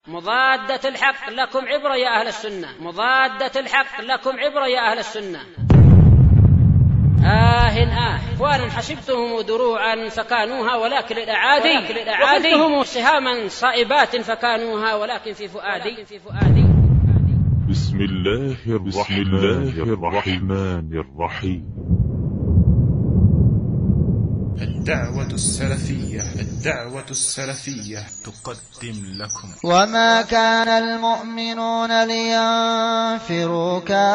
مضادة الحق لكم عبرة يا أهل السنة، مضادة الحق لكم عبرة يا أهل السنة. إخوانا حسبتهم دروعا فكانوها ولكن الأعادي، وقلتهم سهاما صائبات فكانوها ولكن في فؤادي. بسم الله الرحمن الرحيم. الدعوة السلفية تقدم لكم. وما كان المؤمنون لينفروا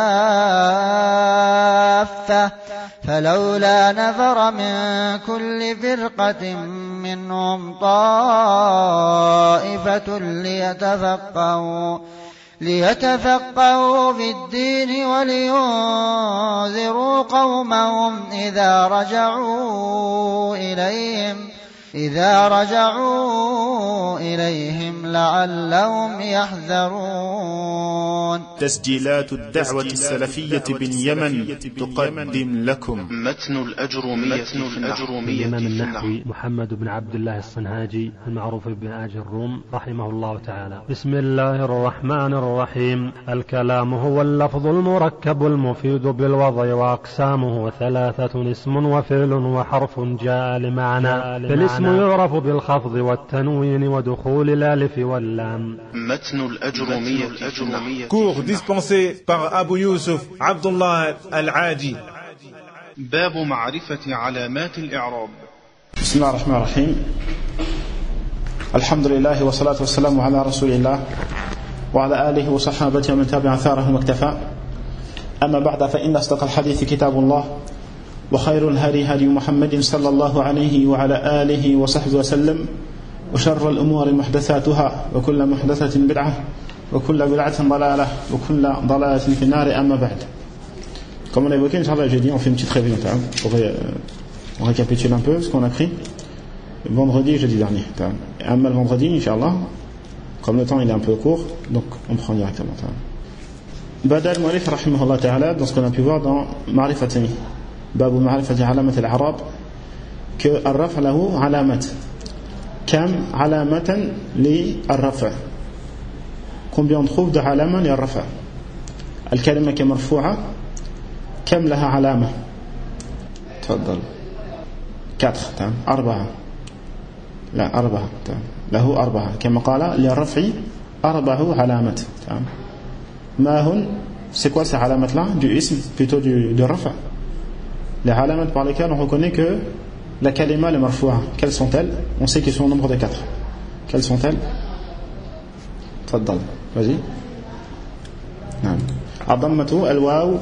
كافة فلولا نفر من كل فرقة منهم طائفة ليتفقهوا في الدين ولينذروا قومهم إذا رجعوا إليهم لعلهم يحذرون. تسجيلات الدعوة السلفية باليمن تقدم لكم متن الأجرومية الإمام النحوي محمد بن عبد الله الصنهاجي المعروف بن آج الروم رحمه الله تعالى. بسم الله الرحمن الرحيم. الكلام هو اللفظ المركب المفيد بالوضع، وأقسامه 3: اسم وفعل وحرف جاء لمعنى. فالاسم يعرف بالخفض والتنوين ودخول الألف واللام. متن الأجرومية. Cours dispensé par Abu Yusuf Abdullah Al-Adi. باب معرفة علامات الإعراب. بسم الله الرحمن الرحيم. الحمد لله والصلاة والسلام على رسول الله وعلى آله وصحابته ومن تبع أثارهم واكتفى. أما بعد، فإن أصدق الحديث كتاب الله، وخير الهدي هدي محمد صلى الله عليه وعلى آله وصحبه وسلم، وشر الأمور محدثاتها، وكل محدثة بدعة، وكل بدعة ضلالة، وكل ضلالة في النار. أما بعد. Comme on a évoqué, Inch'Allah, jeudi, on fait une petite révision pour récapituler un peu ce qu'on a pris vendredi et jeudi dernier. Le vendredi, Inch'Allah, comme le temps il est un peu court, donc on prend directement. Bada al-Mu'allif rahimahullah ta'ala, dans ce qu'on a pu voir dans Ma'rifatani, Babu Ma'rifati Alamat al-Arab, que al-Raf' lahu alamat. Kam alamatan li al-Raf'. Combien on trouve de alama li al-Raf'? Al-kalima qui est marfu'a, كم لها علامة؟ تفضل. 4. 4. لا 4. له 4 كما قال للرفع 4 علامات. ما هن؟ c'est quoi ces علامات là du ism, plutôt du raf'? Les علامات par lesquelles on reconnaît que la kalima est marfu'a. Quelles sont-elles? On sait qu'ils sont au nombre de 4. Quelles sont-elles? تفضل. vas-y. نعم. الضمة، الواو،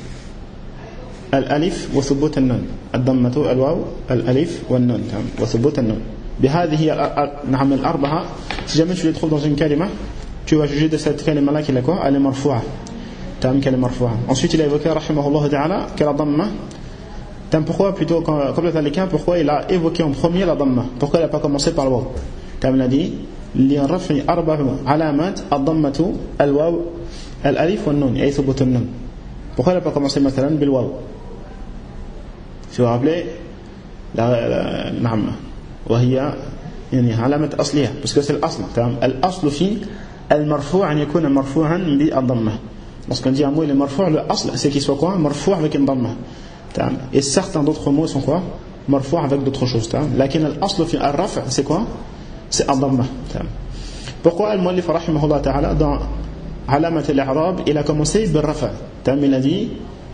الألف وثبوت النون. الضمة، الواو، الألف والنون وثبوت النون. بهذه نعم الأربعة. Si jamais tu les trouves dans une kalima, tu vas juger de cette kalima là qu'il est quoi? Elle est marfu'a. Qu'elle est marfu'a. Ensuite il a évoqué rahimahullah ta'ala que la dhamma, pourquoi plutôt comme le cas, pourquoi il a évoqué en premier la dhamma? Pourquoi il n'a pas commencé par le waw? Comme il a dit للرفع 4 علامات الضمة الواو الألف والنون أي ثبوت النون. Pourquoi il n'a pas commencé مثلا بالواو? Si vous vous rappelez, نعم وهي يعني علامة أصلية parce que c'est الأصل. الأصل في المرفوع أن يكون مرفوعا بالضمة. Lorsqu'on dit un mot il est marfou', le asl c'est qu'il soit quoi? Marfou' avec une dhamma. Et certains d'autres mots sont quoi? Marfou' avec d'autres choses. لكن الأصل في الرفع c'est quoi? C'est الضمة. Pourquoi المؤلف رحمه الله تعالى dans علامة الإعراب il a commencé بالرفع. il a dit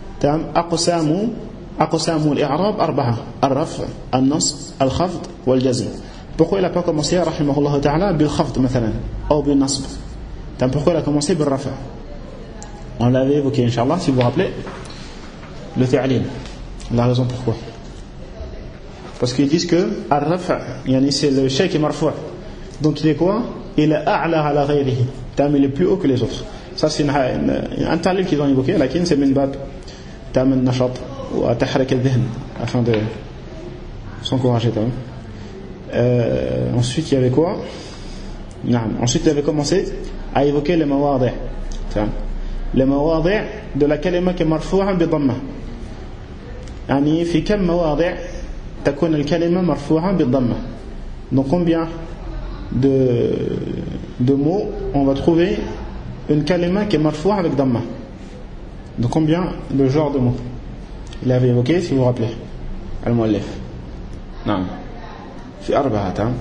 أقسام الإعراب 4: الرفع، النصب، الخفض والجزم. Pourquoi il n'a pas commencé رحمه الله تعالى بالخفض مثلا أو بالنصب? Pourquoi il a commencé بالرفع? On l'avait évoqué Inch'Allah si vous vous rappelez le ta'lil. La raison pourquoi? Parce qu'ils disent que الرفع c'est le shay qui est marfou'. Donc il est quoi? Il est أعلى على غيره. Il est plus haut que les autres. Ça c'est un ta'lil qu'ils ont évoqué, lakin c'est min bab ta'min nashat wa tahrik al-dhihn afin de s'encourager. Ensuite il y avait quoi? Ensuite il avait commencé à évoquer les mawadi'. Les mawadi' de la kalima qui est marfu'a bi dhamma. يعني في كم مواضع تكون الكلمة مرفوعة بالضمة. Donc combien de de mots, on va trouver une kalima qui est marfoua avec damma. De combien de genres de mots? Il avait évoqué, si vous vous rappelez, al-muallif. Non. في أربعة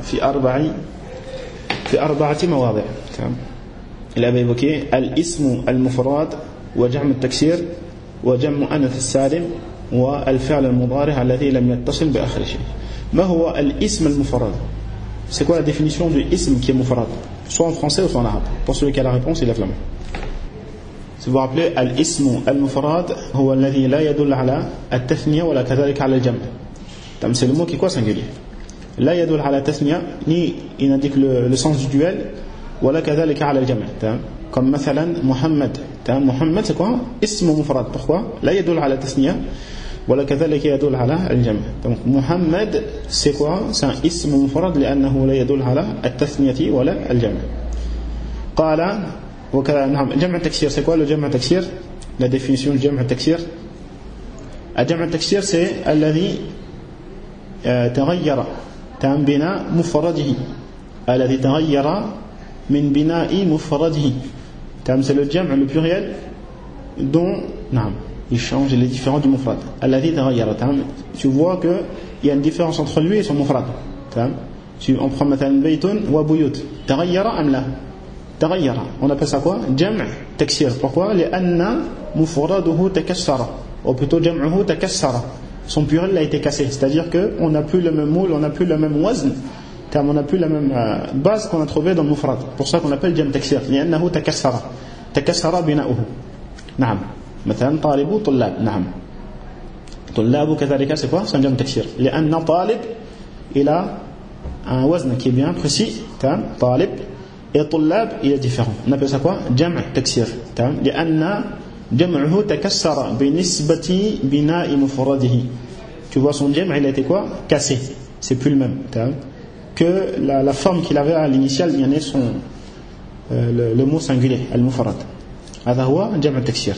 مواضع. Il avait évoqué al-ismu al-mufrad wa jam' al-taksir wa jam' mu'annath al-salim wa al-fi'l al-mudari' alladhi lam yattasil bi akhir shay. Ma huwa al-ism al-mufrad? C'est quoi la définition du ism qui est mufrad? Soit en français ou soit en arabe. Pour celui qui a la réponse, il lève la main. Si vous vous rappelez, al-ismu al-mufrad huwa alladhi la yadull ala al-tathniya wa la kadhalika ala al-jam'. C'est le mot qui est quoi singulier? La yadull ala al-tathniya, ni il indique le sens du duel, wa la kadhalika ala al-jam'. Comme mathalan Muhammad. Muhammad c'est quoi? Ismu mufrad. Pourquoi? La yadull ala al-tathniya wa la kadhalika yadull ala al-jam'. Donc Muhammad c'est quoi? C'est un ismu mufrad لأنه لا يدل على التثنية ولا الجمع. قال نعم. جمع التكسير c'est quoi le جمع التكسير? La définition du جمع التكسير. الجمع التكسير c'est الذي تغير من بناء مفرده. الذي تغير من بناء مفرده. C'est le جمع le pluriel dont نعم il change les différents du mufrad. الذي تغير. Tu vois que il y a une différence entre lui et son mufrad. On prend مثلا بيت وبيوت. تغير أم لا؟ تغير. On appelle ça quoi? جمع تكسير. Pourquoi? لأن مفرده تكسر. Ou plutôt جمعه تكسر. Son pluriel a été cassé. C'est-à-dire qu'on n'a plus le même moule, on n'a plus le même wazn, on n'a plus la même base qu'on a trouvé dans le mufrad. Pour ça qu'on appelle جمع تكسير. لأنه تكسر. تكسر بناؤه. نعم. مثلا طالب طلاب. نعم. طلاب كذلك c'est quoi? C'est un جمع تكسير. لأن طالب il a un wazn qui est bien précis. طالب. Et طلاب il est différent. On appelle ça quoi? جمع تكسير. لأن جمعه تكسر بنسبة بناء مفرده. Tu vois son جمع il a été quoi? Cassé. C'est plus le même. Que la forme qu'il avait à l'initial, il y en a son le mot singulier, al-mufrad. هذا هو جمع التكسير.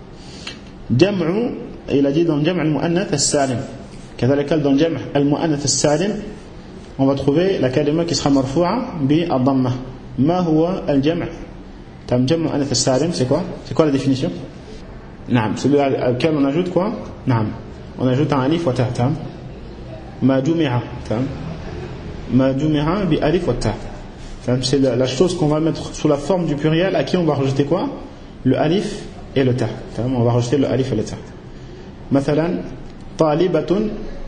جمع il a dit dans جمع المؤنث السالم. كذلك dans جمع المؤنث السالم on va trouver la kalima qui sera marfou'a بالضمة. ما هو الجمع؟ جمع المؤنث السالم c'est quoi? C'est quoi la définition? نعم. Celui auquel on ajoute quoi? نعم. On ajoute un alif wa ta. ما جمع. ما جمع بألف وتا. C'est la chose qu'on va mettre sous la forme du pluriel à qui on va rajouter quoi? Le alif et le ta. On va rajouter le alif et le ta. مثلا طالبة.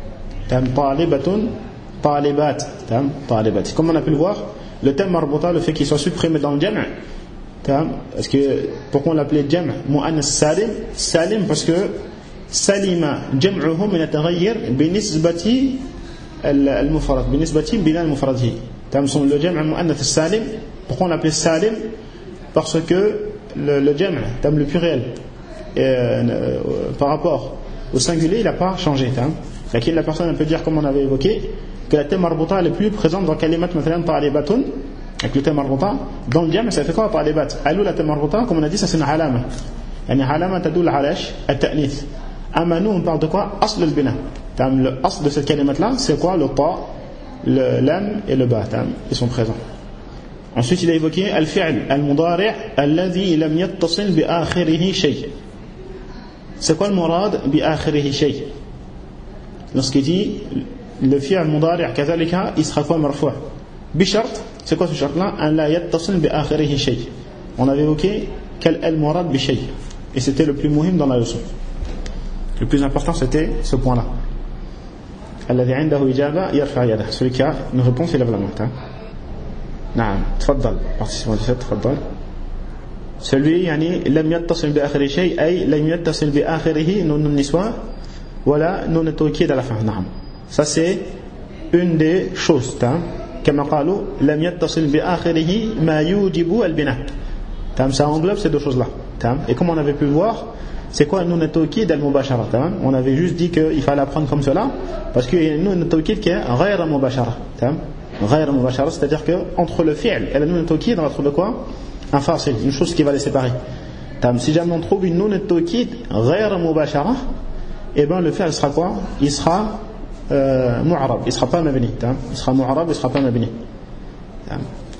طالبة طالبات. طالبات. Comme on a pu le voir, le thème marbuta, le fait qu'il soit supprimé dans le jam', parce que pourquoi on l'appelait jam' mu'annas salim? Salim parce que salima jam'uhu min at-taghayyur binisbati al-mufrad, binisbati bina al-mufradhi. Le jam' mu'annath salim, pourquoi on l'appelait salim? Parce que le jam', le pluriel par rapport au singulier, il n'a pas changé. La personne peut dire, comme on avait évoqué, que la thème marbuta est plus présente dans kalimat مثلا طالبة, avec le thème marbuta. Dans le jam' ça fait quoi طالبات? Alou la thème marbuta, comme on a dit, ça c'est une alama. يعني علامة تدل على التأنيث. أما nous on parle de quoi? أصل البناء. Le asl de cette kalimat là, c'est quoi? Le ta, le lam et le ba. Ils sont présents. Ensuite il a évoqué al-fi'l al-mudari' alladhi lam yattasil bi akhirihi shay'. C'est quoi le murad bi akhirihi shay'? Lorsqu'il dit le fi'l al-mudari' kadhalika, il sera quoi? Marfou'. Bishart, c'est quoi ce chart là? An la yattasil bi akhirihi shay'. On avait évoqué quel est le murad bi shay', et c'était le plus muhim dans la leçon. Le plus important c'était ce point là. الذي عنده إجابة يرفع يده. Celui qui a une réponse il lève la main. نعم تفضل. participant 17 تفضل. Celui يعني لم يتصل بآخره شيء أي لم يتصل بآخره نون النسوة ولا نون التوكيد à la fin. نعم. Ça c'est une des choses. كما قالوا لم يتصل بآخره ما يوجب البناء. Ça englobe ces deux choses là. Et comme on avait pu le voir, c'est quoi nun at-tawkid al-mubashara? On avait juste dit qu'il fallait apprendre comme cela parce qu'il y a une nun at-tawkid qui est ghayra mubashara. Ghayra mubashara, c'est-à-dire que entre le fi'l et la nun at-tawkid on va trouver quoi? Un fasil, une chose qui va les séparer. Si jamais on trouve une nun at-tawkid ghayra mubashara, et ben le fi'l sera quoi? Il sera mu'arab, il sera pas mabni. Il sera mu'arab, il sera pas mabni.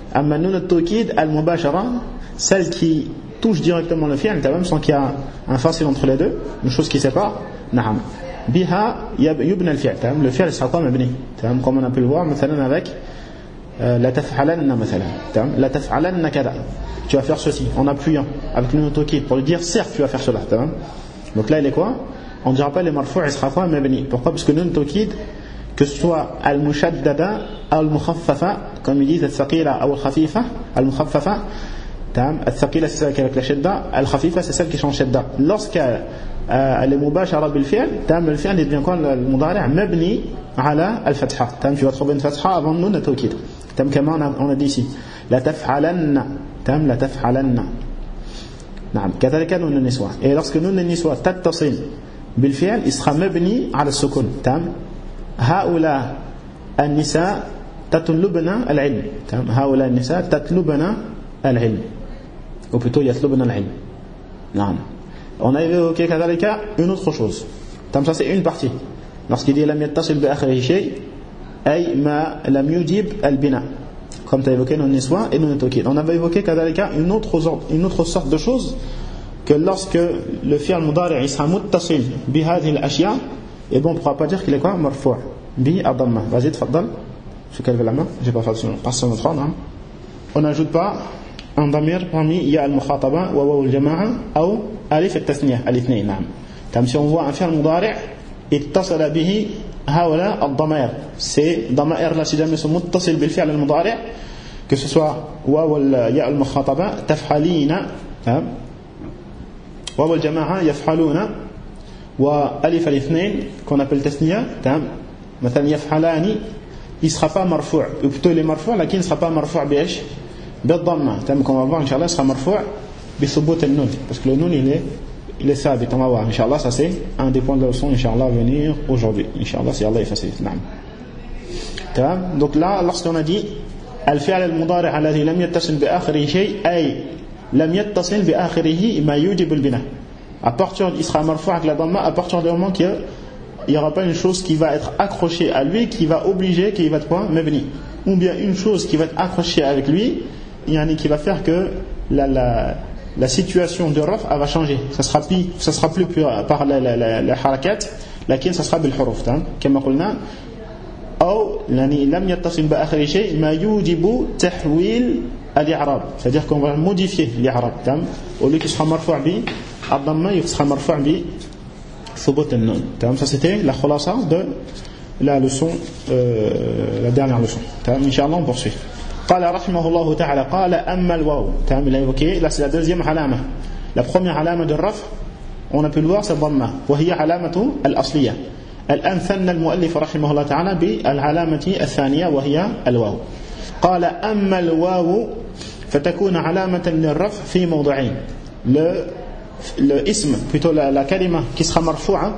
أما نون التوكيد المباشرة celle qui touche directement le fi'l تمام sans qu'il y a un facile entre les deux, une chose qui sépare. نعم بها يبنى الفعل تمام. Le fi'l sera pas mabni تمام comme on a pu le voir مثلا avec لا تفعلن مثلا تمام. لا تفعلن كذا, tu vas faire ceci en appuyant avec le tawkid pour lui dire certes tu vas faire cela تمام. Donc là il est quoi? On ne dira pas les marfou' il sera pas mabni. Pourquoi? Parce que le tawkid que ce soit al-mushaddada ou al-mukhaffafa comme ils disent al-thaqila ou al-khafifa. Al-mukhaffafa تمام. الثقيلة c'est celle qui est avec la shadda, al-khafifa c'est celle qui change shadda. Lorsqu'elle est mubashara bil fi'l تمام le fi'l devient quoi? Le mudari' mabni ala al-fatha تمام. Tu vas trouver une fatha avant nun de tawkid تمام كما on a dit ici la taf'alanna تمام. la taf'alanna نعم. كذلك نون النسوة. Et lorsque nun النسوة تتصل bil fi'l il sera mabni ala al-sukun تمام. هؤلاء النساء تطلبن العلم تمام. هؤلاء النساء تطلبن العلم ou plutôt يطلبن العلم. نعم. On a évoqué كذلك une autre chose. Ça c'est une partie. Lorsqu'il dit لم يتصل بآخره شيء أي ما لم يجب البناء. Comme tu as évoqué non niswa et non tawkid. On avait évoqué كذلك une autre sorte de chose que lorsque le fi'l mudari' il sera muttasil بهذه الأشياء et bon on ne pourra pas dire qu'il est quoi? مرفوع بالضمة. Vas-y تفضل. Je calme la main. J'ai pas fait attention au 3 non. On n'ajoute pas un damir parmi ya al-mukhataba wa waw al-jama'a ou alif al-tasniya al-ithnayn. نعم. Comme si on voit un fi'l mudari' اتصل به هؤلاء الضمائر. Ces ضمائر là si jamais sont muttasil bil fi'l al-mudari' que ce soit waw ya al-mukhataba taf'alina تمام. waw al-jama'a yaf'aluna wa alif al-ithnayn qu'on appelle tasniya تمام. مثلا يفعلان il ne sera pas marfou', ou plutôt il est marfou' mais il ne sera pas marfou' بإيش؟ بالضمة. comme on va voir inchallah il sera marfou' بثبوت النون parce que le nun il est thabit. On va voir inchallah, ça c'est un des points de la leçon inchallah à venir aujourd'hui inchallah si Allah est facile. Donc là lorsqu'on a dit الفعل المضارع الذي لم يتصل بآخره شيء أي لم يتصل بآخره ما يوجب البناء, à partir il sera marfou' avec la dhamma à partir du moment qu'il n'y aura pas une chose qui va être accrochée à lui qui va obliger qu'il va être quoi? Mabni. Ou bien une chose qui va être accrochée avec lui qui va faire que la situation de raf va changer. Ça sera plus par la harakat lakin ça sera bil huruf كما قلنا أو لم يتصل بآخر شيء ما يوجب تحويل الإعراب, c'est-à-dire qu'on va modifier l'I'rab au lieu qu'il sera marfou' bi ad-damma il sera marfou' bi ثبوت النون. Ça c'était la khulasa de la leçon la dernière leçon. Inch'Allah on poursuit. قال رحمه الله تعالى قال أما الواو. Il a évoqué là c'est la deuxième alama. La première alama de raf on a pu le voir c'est dhamma وهي علامة الأصلية. الآن ثنى المؤلف رحمه الله تعالى بالعلامة الثانية وهي الواو. قال أما الواو فتكون علامة للرفع في موضعين. Le ism, plutôt la kalima qui sera marfou'a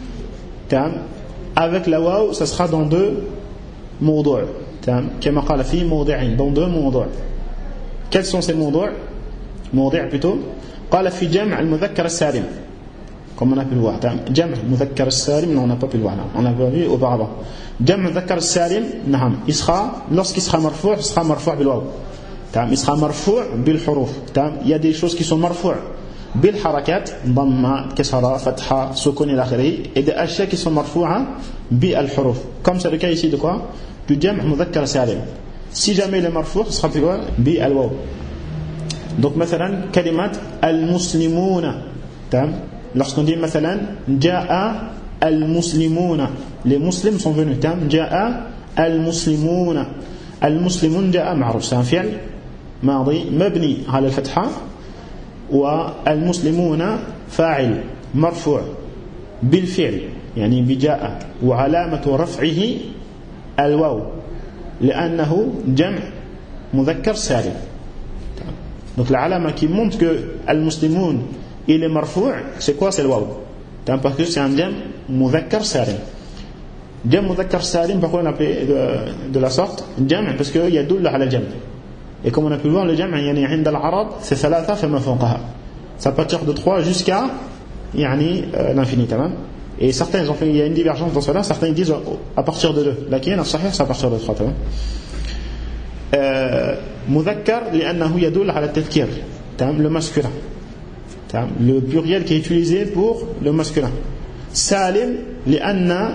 avec la waw ça sera dans deux mawdu' كما قال في موضعين, dans deux mawdu'. Quels sont ces mawdu'? mawdu' plutôt قال في جمع المذكر السالم comme on a pu le voir. جمع المذكر السالم non on n'a pas pu le voir, on a vu auparavant. جمع المذكر السالم نعم il sera lorsqu'il sera marfou' il sera marfou' bil waw il sera marfou' bil huruf. Il y a des choses qui sont marfou' بالحركات ضمة كسرة فتحة سكون إلى آخره et des أشياء qui sont مرفوعة بالحروف comme c'est le cas ici de quoi? Du جمع مذكر سالم. Si jamais il est marfou' ce sera plus quoi? بالواو. Donc مثلا كلمة المسلمون lorsqu'on dit مثلا جاء المسلمون les muslims sont venus جاء المسلمون. المسلمون جاء معروف c'est un fi'l ماضي مبني على الفتحة والمسلمون فاعل مرفوع بالفعل بجاء وعلامة رفعه الواو لأنه جمع مذكر سالم. Donc la alama qui montre que المسلمون il est marfou' c'est quoi? C'est le waw parce que c'est un jam mudhakkar salim. Jam mudhakkar salim pourquoi on l'appelle de la sorte jam? Parce qu'il y a double ala jam. Et comme on a pu le voir, le jam' عند العرب c'est ثلاثة فما فوقها. Ça peut partir de 3 jusqu'à l'infini. Et certains ils ont fait, il y a une divergence dans cela, certains ils disent à partir de 2. Lakin as-sahih c'est à partir de 3. مذكر لأنه يدل على التذكير le masculin le pluriel qui est utilisé pour le masculin سالم لأن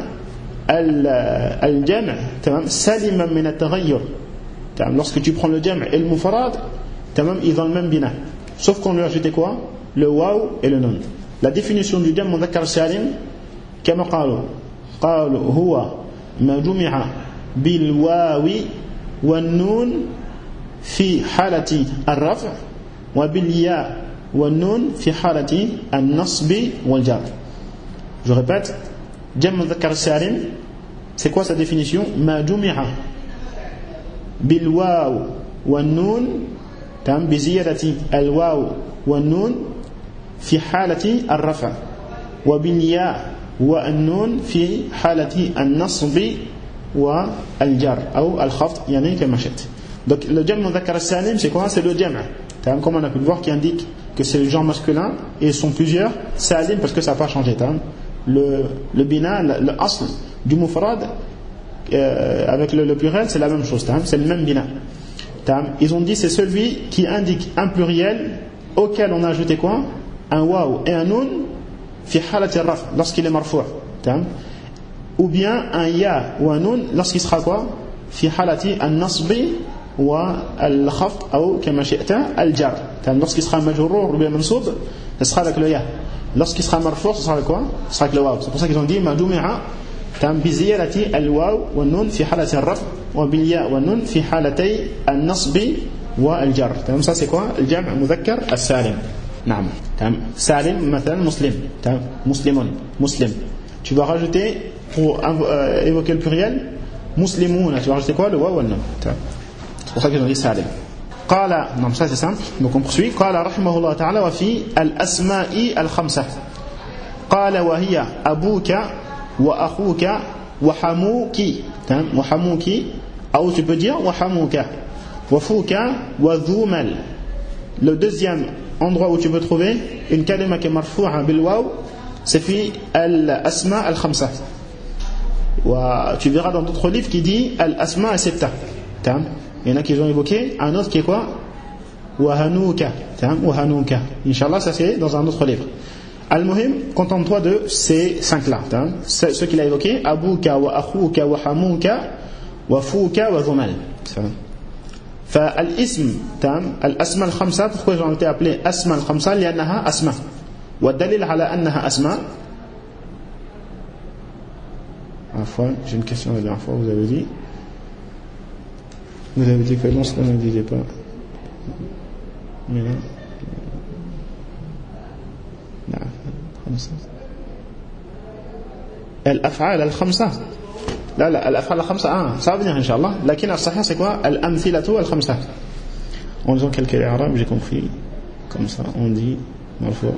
الجمع سالما من التغير lorsque tu prends le jam' et le mufrad ils ont le même bina sauf qu'on lui a ajouté quoi le waw et le nun la définition du jam' مذكر سالم كما قالوا هو ما جمع بالواو والنون في حالة الرفع وبالياء والنون في حالة النصب والجر. Je répète, جمع مذكر سالم, c'est quoi sa définition? ما جمع بالواو والنون بزيادة الواو والنون في حالة الرفع وبالياء والنون في حالة النصب والجر أو الخفض يعني كما شئت. Donc le jam' mudhakkar as-salim c'est quoi? C'est le jam', comme on a pu le voir, qui indique que c'est le genre masculin et ils sont plusieurs. Salim parce que ça n'a pas changé. Le bina, le asl du mufrad avec le pluriel c'est la même chose, c'est le même bina. Ils ont dit c'est celui qui indique un pluriel auquel on a ajouté quoi? Un waw et un nun fi halati ar-raf lorsqu'il est marfou', ou bien un ya ou un nun lorsqu'il sera quoi? fi halati an-nasbi wa al-khafd ou kama shi'ta al-jar. Lorsqu'il sera majrour ou bien mansoub, ce sera avec le ya. Lorsqu'il sera marfou', ce sera avec quoi? Ce sera avec le waw. C'est pour ça qu'ils ont dit majmu'a bi ziyarati al-waw wa an-nun fi halati ar-raf wa bil ya wa an-nun fi halatay an-nasbi wa al-jar. Ça c'est quoi? Le jam' mudhakkar as-salim. نعم سالم مثلا مسلم مسلم tu vas rajouter pour évoquer le pluriel muslimun, tu vas rajouter quoi? Le waw ou le nun. C'est pour ça qu'ils ont dit salim. قال non ça c'est simple donc on poursuit. قال رحمه الله تعالى وفي الأسماء الخمسة قال وهي أبوك وأخوك وحموك وحموك أو tu peux dire وحموك وفوك وذومل. Le deuxième endroit où tu peux trouver une kalima qui est marfou'a bil waw, c'est fi al-asma al-khamsa. Tu verras dans d'autres livres qui dit al-asma al-sitta. Il y en a qui ont évoqué un autre qui est quoi? Wa hanuka. Inch'Allah, ça c'est dans un autre livre. Al-muhim, contente-toi de ces 5 là. Ceux qu'il a évoqués: Abuka wa akhuka wa hamuka wa fuka wa dhumal. فالاسم الأسماء الخمسة pourquoi ils ont été appelés أسماء الخمسة لأنها أسماء والدليل على أنها أسماء. عفوا j'ai une question la dernière fois, vous avez dit que non cela ne disait pas mais là الأفعال الخمسة لا الأفعال الخمسة ça va venir Inch'Allah. لكن الصحيح c'est quoi? الأمثلة الخمسة. En disant quelques arabes j'ai compris comme ça on dit marfou'.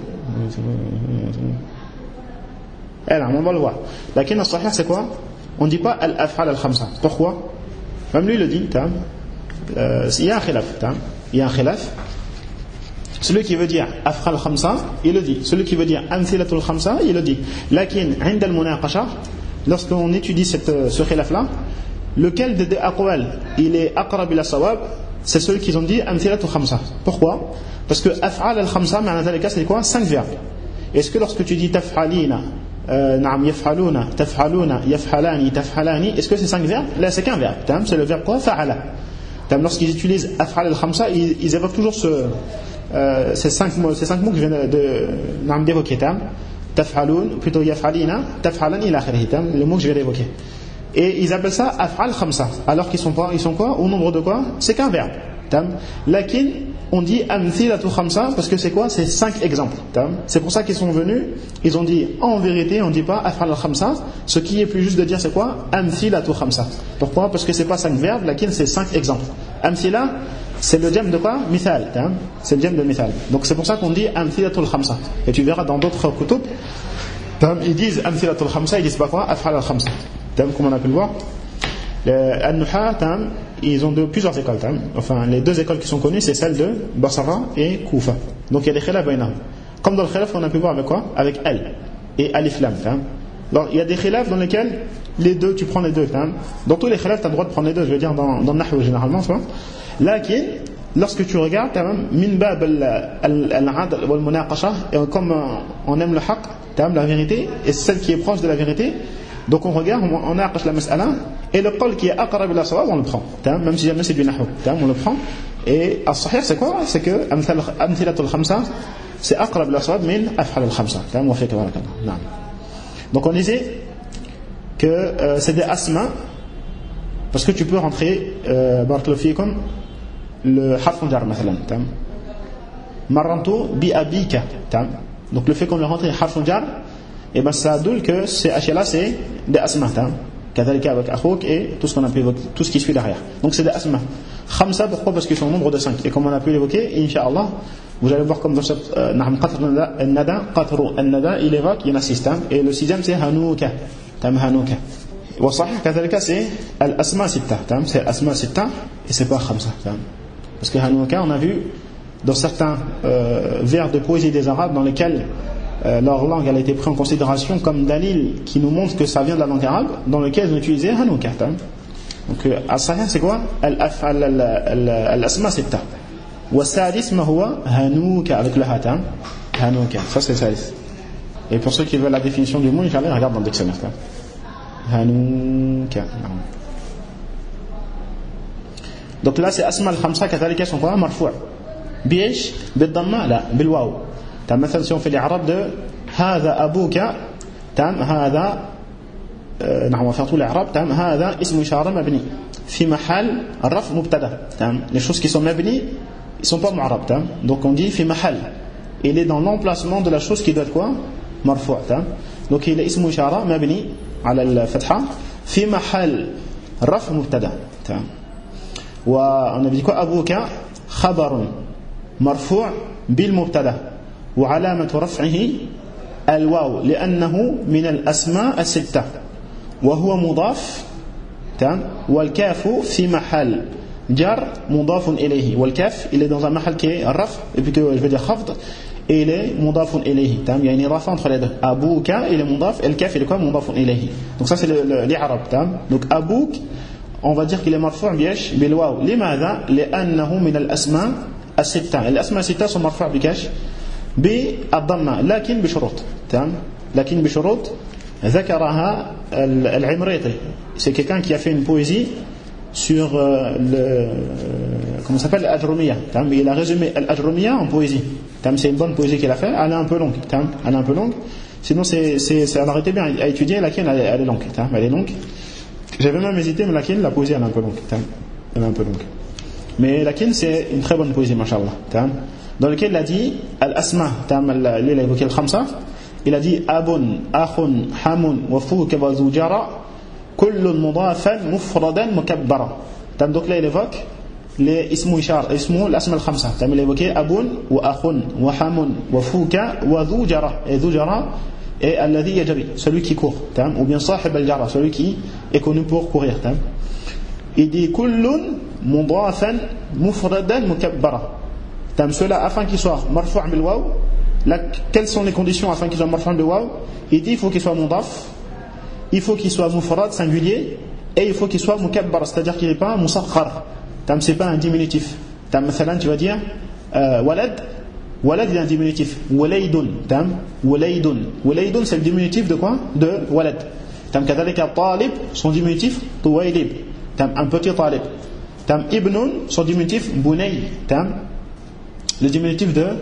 On va le voir. لكن الصحيح c'est quoi? On dit pas الأفعال الخمسة. Pourquoi? Même lui le dit. Il y a un khilaf. Celui qui veut dire أفعال الخمسة il le dit. Celui qui veut dire أمثلة الخمسة il le dit. لكن عند المناقشة lorsqu'on étudie ce khilaf là, lequel des deux aqwal il est aqrab ila sawab, c'est celui qu'ils ont dit amthilatu khamsa. Pourquoi? Parce que af'al al-khamsa ma'na dhalika c'est quoi? 5 verbes. Est-ce que lorsque tu dis taf'alina na'am yaf'aluna taf'aluna yaf'alani taf'alani, est-ce que c'est 5 verbes? Là c'est qu'un verbe, c'est le verbe quoi? Fa'ala. Lorsqu'ils utilisent af'al al-khamsa, ils évoquent toujours ces 5 mots que je viens d'évoquer. Taf'alun, plutôt yaf'alina, taf'alani ila akhirih, le mot que je vais évoquer. Et ils appellent ça af'al khamsa, alors qu'ils sont quoi? Au nombre de quoi? C'est qu'un verbe. Lakin, on dit amthilatu khamsa, parce que c'est quoi? C'est 5 exemples. C'est pour ça qu'ils sont venus, ils ont dit, en vérité, on ne dit pas af'al khamsa, ce qui est plus juste de dire c'est quoi? Amthilatu khamsa. Pourquoi? Parce que c'est pas 5 verbes, lakin c'est 5 exemples. Amthila, c'est le jam' de quoi? Mithal. C'est le jam' de mithal. Donc c'est pour ça qu'on dit amthilatul khamsa. Et tu verras dans d'autres kutub, ils disent amthilatul khamsa, ils disent pas quoi? Af'al al khamsa. Comme on a pu le voir. Al-Nuha, ils ont plusieurs écoles. Enfin, les 2 écoles qui sont connues, c'est celle de Basra et Koufa. Donc il y a des khilaf bainahum. Comme dans le khilaf qu'on a pu voir avec quoi? Avec Al et Alif Lam. Alors, il y a des khilaf dans lesquels les deux, tu prends les deux. Dans tous les khilaf, tu as le droit de prendre les deux, je veux dire dans le nahw généralement. Lakin, lorsque tu regardes, min bab al-adl wal munaqasha, comme on aime le haqq, la vérité, et celle qui est proche de la vérité, donc on regarde, on naqash la mas'ala, et le qol qui est aqrab ila sawab, on le prend. Même si jamais c'est du nahw, on le prend. Et as-sahih, c'est quoi? C'est que amthilatul khamsa, c'est aqrab ila sawab min af'al al-khamsa. Donc on disait que c'est des asma, parce que tu peux rentrer barakallahu fikum le harf jar مثلا marrantu bi abika. Donc le fait qu'on le rentre harf jar, et ben ça doule que ces h là c'est des asma كذلك avec akhouk et tout ce qu'on a pu évoquer, tout ce qui suit derrière. Donc c'est des asma khamsa. Pourquoi? Parce qu'ils sont au nombre de 5, et comme on a pu l'évoquer, incha'Allah vous allez voir comme dans cette qatr an-nada il évoque, il y en a 6, et le 6e c'est hanouka. Hanouka وصحيح كذلك c'est al-asma sitta, c'est al-asma sitta et c'est pas khamsa. Parce que hanouka, on a vu dans certains vers de poésie des Arabes dans lesquels leur langue elle a été prise en considération comme dalil qui nous montre que ça vient de la langue arabe, dans lequel ils ont utilisé hanouka. Donc al-sahih c'est quoi? Al-asma sitta. والسادس ما هو hanouka avec le hat. Hanouka, ça c'est le sadis. Et pour ceux qui veulent la définition du mot, Inch'Allah, regarde dans le dictionnaire. hanouka. Donc là c'est asma al-khamsa كذلك sont quoi? مرفوع. بإيش؟ بالضمة؟ لا، بالواو. مثلا si on fait l'irab de هذا أبوك، هذا نحن faire tout l'irab، هذا اسم إشارة مبني في محل الرفع مبتدا. Les choses qui sont mabni, ils sont pas mu'rab. Donc on dit في محل, il est dans l'emplacement de la chose qui doit être quoi? مرفوع. Donc il est اسم إشارة مبني على الفتحة في محل الرفع مبتدا. وأنا بدي كو أبوك خبر مرفوع بالمبتدا وعلامة رفعه الواو لأنه من الأسماء الستة وهو مضاف. والكاف في محل جر مضاف إليه. والكاف il est dans un mahal qui est raf et puis que je vais dire khafd et il est مضاف إليه. il y a une idafa entre les deux. أبوك il est مضاف et le kaf il est quoi? مضاف إليه. Donc ça c'est l'irab. Donc أبوك on va dire qu'il est مرفوع بيش بالواو. لماذا؟ لأنه من الأسماء الستة. الأسماء الستة sont مرفوع بكاش بالضمة لكن بشروط. لكن بشروط ذكرها العمريطي. C'est quelqu'un qui a fait une poésie sur comment ça s'appelle, l'Ajrumiyya. Il a résumé l'Ajrumiyya en poésie. C'est une bonne poésie qu'il a fait. Elle est un peu longue. Elle est un peu longue. Sinon ça aurait été bien à étudier. Laquelle elle est longue. Elle est longue. J'avais même hésité, mais laquelle la poésie elle est un peu longue. Elle est un peu longue. Mais laquelle c'est une très bonne poésie, mashallah. Dans lequel il a dit al-asma. Il a évoqué le khamsa. Il a dit abun, akhun, hamun, wafuka wa zujara, kullun mudafan mufradan mukabbara. Donc là il évoque les ismu ishar, ismu l'asma al-khamsa. Il a évoqué abun, wa akhun, wa hamun, wafuka wa zujara. Et zujara est alladhi yajri, celui qui court. Ou bien sahib al-jara, celui qui est connu pour courir. Il dit kullun mudafan mufradan mukabbara. Cela afin qu'il soit marfu' bil waw. Quelles sont les conditions afin qu'il soit marfu' bil waw? Il dit il faut qu'il soit mudaf, il faut qu'il soit mufrad singulier, et il faut qu'il soit mukabbar, c'est-à-dire qu'il n'est pas musakhkhar. C'est pas un diminutif. مثلا tu vas dire walad, walad il est un diminutif. Walaydun, walaydun, walaydun c'est le diminutif de quoi? De walad. كذلك talib son diminutif tuwaylib, un petit talib. Ibnun son diminutif bunay, le diminutif de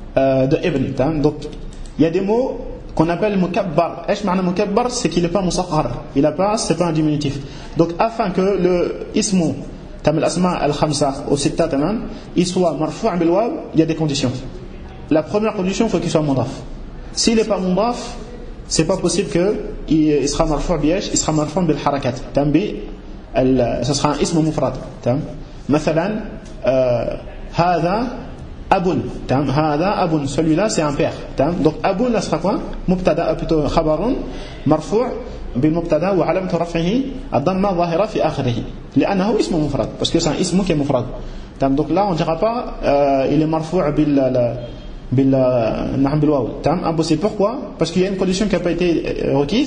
ibn. Donc il y a des mots qu'on appelle mukabbar. Esh ma'na mukabbar, c'est qu'il n'est pas musakhkhar, il a pas, c'est pas un diminutif. Donc afin que le ismu al-asma al-khamsa au sitta il soit marfu' bil waw, il y a des conditions. La première condition, il faut qu'il soit mudaf. S'il n'est pas mudaf, c'est pas possible que il sera marfu' bi esh, il sera marfu' bil harakat. Ce sera un ism mufrad. مثلا هذا abun. هذا abun, celui-là c'est un père. Donc abun là sera quoi? Mubtada, plutôt khabarun marfu' bil mubtada wa alamatu raf'ihi ad-damma zahira fi akhirih لأنه اسم مفرد, parce que c'est un ism qui est mufrad. Donc là on dira pas il est marfu' bil waw. Impossible. Pourquoi? Parce qu'il y a une condition qui n'a pas été requise,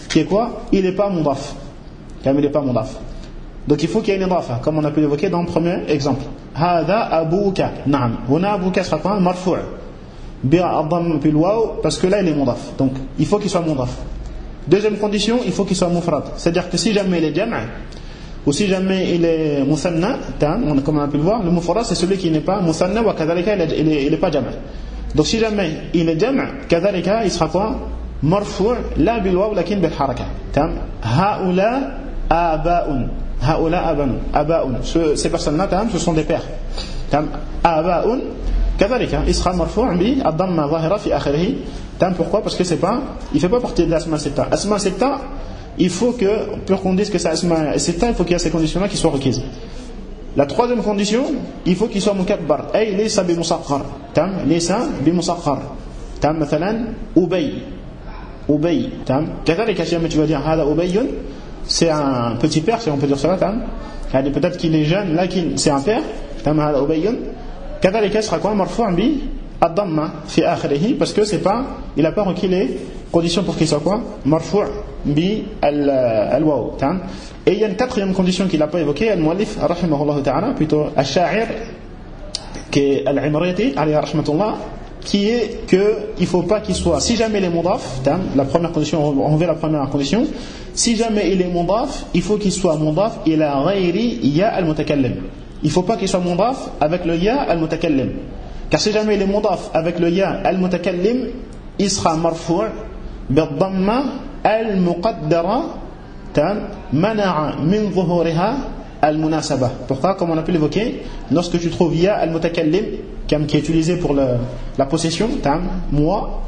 qui est quoi? Il n'est pas mudaf. Il n'est pas mudaf. Donc il faut qu'il y ait une idafa, comme on a pu l'évoquer dans le premier exemple. Hada abuka. Naam. Huna abuka sera quoi? Marfou'. Bi-ad-damm bil waw, parce que là il est mudaf. Donc il faut qu'il soit mudaf. Deuxième condition, il faut qu'il soit mufrad. C'est-à-dire que si jamais il est jam', ou si jamais il est muthanna, comme on a pu le voir, le mufrad c'est celui qui n'est pas muthanna, wa kadhalika il n'est pas jam'. Donc si jamais il est jam', kadhalika il sera quoi? Marfou' la bil waw lakin bil haraka. Haula aba'un. Haula aba'un. Ces personnes-là, ce sont des pères. Aba'un, kadhalika il sera marfou' bi ad-damma zahira fi akhirih. Pourquoi? Parce que c'est pas, il fait pas partie de l'asma sitta. Asma sitta, il faut que, pour qu'on dise que c'est asma sitta, il faut qu'il y ait ces conditions-là qui soient requises. La troisième condition, il faut qu'il soit mukabbar. Ay laysa bi musaqqar. Laysa bi musaqqar. Mathalan, Ubay. Kadhalika si jamais tu vas dire hada Ubayun, c'est un petit père, si on peut dire cela. Peut-être qu'il est jeune, là c'est un père. Hada Ubayun. Kadhalika sera quoi? Marfou' bi ad-damma fi akhirih, parce que c'est pas, il n'a pas requis les conditions pour qu'il soit quoi? Marfou' bi al-waw. Et il y a une quatrième condition qu'il n'a pas évoquée, al-muallif rahimahullah ta'ala, plutôt al-sha'ir, qui est al-Imriti alayhi rahmatullah, qui est que il faut pas qu'il soit, si jamais il est mudaf, la première condition, on revient à la première condition, si jamais il est mudaf, il faut qu'il soit mudaf ila ghayri ya al-mutakallim. Il faut pas qu'il soit mudaf avec le ya al-mutakallim. Car si jamais il est mudaf avec le ya al-mutakallim, il sera marfou' bi-dhamma al-muqaddara mana'a min zuhuriha al-munasaba. Pourquoi? Comme on a pu l'évoquer, lorsque tu trouves ya al-mutakallim qui est utilisé pour la possession, moi,